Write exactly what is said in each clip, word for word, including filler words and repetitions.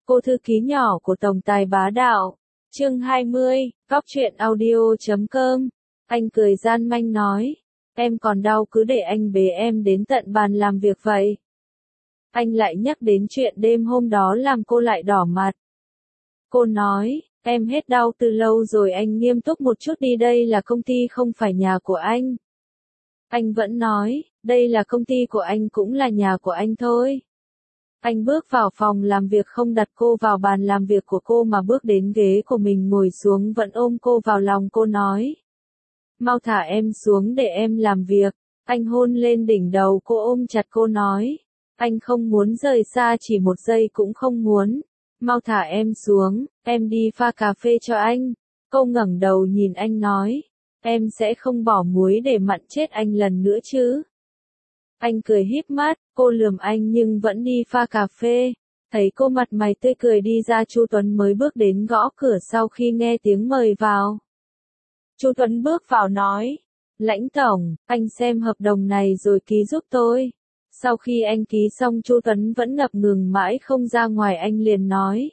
Cô thư ký nhỏ của tổng tài bá đạo. Chương hai mươi, Góc truyện audio chấm com. Anh cười gian manh nói, em còn đau cứ để anh bế em đến tận bàn làm việc vậy. Anh lại nhắc đến chuyện đêm hôm đó làm cô lại đỏ mặt. Cô nói, em hết đau từ lâu rồi, anh nghiêm túc một chút đi, đây là công ty không phải nhà của anh. Anh vẫn nói, đây là công ty của anh cũng là nhà của anh thôi. Anh bước vào phòng làm việc không đặt cô vào bàn làm việc của cô mà bước đến ghế của mình ngồi xuống, vẫn ôm cô vào lòng. Cô nói, mau thả em xuống để em làm việc. Anh hôn lên đỉnh đầu cô, ôm chặt cô nói, anh không muốn rời xa chỉ một giây cũng không muốn. Mau thả em xuống, em đi pha cà phê cho anh. Cô ngẩng đầu nhìn anh nói, em sẽ không bỏ muối để mặn chết anh lần nữa chứ. Anh cười híp mắt, cô lườm anh nhưng vẫn đi pha cà phê. Thấy cô mặt mày tươi cười đi ra, Chu Tuấn mới bước đến gõ cửa sau khi nghe tiếng mời vào. Chu Tuấn bước vào nói, Lãnh tổng, anh xem hợp đồng này rồi ký giúp tôi. Sau khi anh ký xong, Chu Tuấn vẫn ngập ngừng mãi không ra ngoài. Anh liền nói,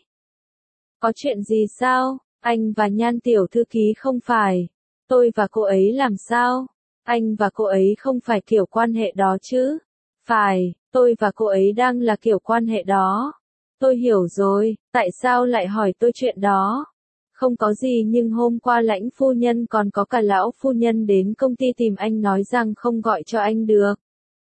có chuyện gì sao? Anh và Nhan tiểu thư ký không phải. Tôi và cô ấy làm sao? Anh và cô ấy không phải kiểu quan hệ đó chứ? Phải, tôi và cô ấy đang là kiểu quan hệ đó. Tôi hiểu rồi, tại sao lại hỏi tôi chuyện đó? Không có gì, nhưng hôm qua Lãnh phu nhân còn có cả lão phu nhân đến công ty tìm anh, nói rằng không gọi cho anh được.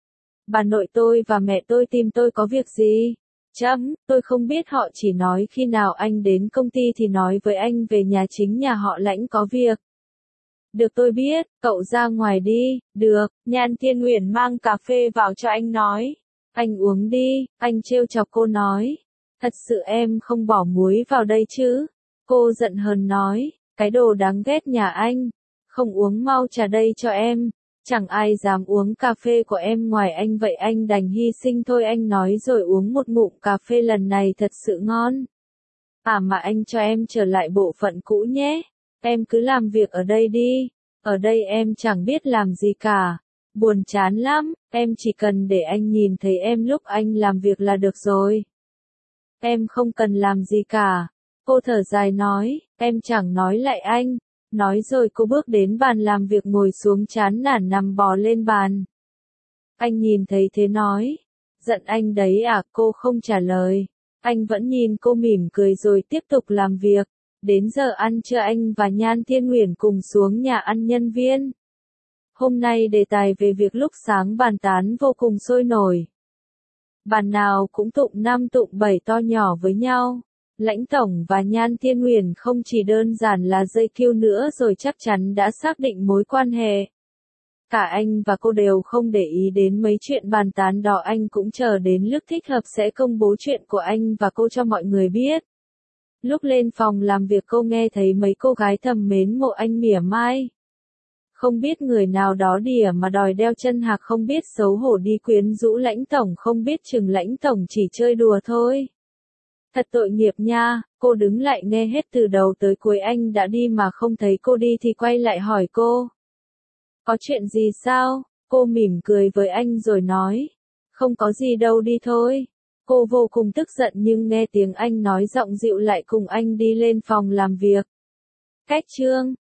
Bà nội tôi và mẹ tôi tìm tôi có việc gì? Chấm, tôi không biết, họ chỉ nói khi nào anh đến công ty thì nói với anh về nhà chính nhà họ Lãnh có việc. Được, tôi biết, cậu ra ngoài đi. Được, Nhan Thiên Uyển mang cà phê vào cho anh nói. Anh uống đi. Anh trêu chọc cô nói, thật sự em không bỏ muối vào đây chứ? Cô giận hờn nói, cái đồ đáng ghét nhà anh. Không uống, mau trà đây cho em. Chẳng ai dám uống cà phê của em ngoài anh, vậy anh đành hy sinh thôi. Anh nói rồi uống một ngụm cà phê, lần này thật sự ngon. À mà anh cho em trở lại bộ phận cũ nhé. Em cứ làm việc ở đây đi. Ở đây em chẳng biết làm gì cả. Buồn chán lắm. Em chỉ cần để anh nhìn thấy em lúc anh làm việc là được rồi. Em không cần làm gì cả. Cô thở dài nói, em chẳng nói lại anh. Nói rồi cô bước đến bàn làm việc, ngồi xuống chán nản nằm bò lên bàn. Anh nhìn thấy thế nói, giận anh đấy à? Cô không trả lời. Anh vẫn nhìn cô mỉm cười rồi tiếp tục làm việc. Đến giờ ăn trưa, anh và Nhan Thiên Uyển cùng xuống nhà ăn nhân viên. Hôm nay đề tài về việc lúc sáng bàn tán vô cùng sôi nổi. Bàn nào cũng tụng năm tụng bảy to nhỏ với nhau. Lãnh tổng và Nhan Thiên Uyển không chỉ đơn giản là dây cưu nữa rồi, chắc chắn đã xác định mối quan hệ. Cả anh và cô đều không để ý đến mấy chuyện bàn tán đó. Anh cũng chờ đến lúc thích hợp sẽ công bố chuyện của anh và cô cho mọi người biết. Lúc lên phòng làm việc, cô nghe thấy mấy cô gái thầm mến mộ anh mỉa mai. Không biết người nào đó đỉa mà đòi đeo chân hạc, không biết xấu hổ đi quyến rũ Lãnh tổng, không biết chừng Lãnh tổng chỉ chơi đùa thôi. Thật tội nghiệp nha. Cô đứng lại nghe hết từ đầu tới cuối. Anh đã đi mà không thấy cô đi thì quay lại hỏi cô, có chuyện gì sao? Cô mỉm cười với anh rồi nói, không có gì đâu, đi thôi. Cô vô cùng tức giận nhưng nghe tiếng anh nói giọng dịu lại cùng anh đi lên phòng làm việc. Cách chương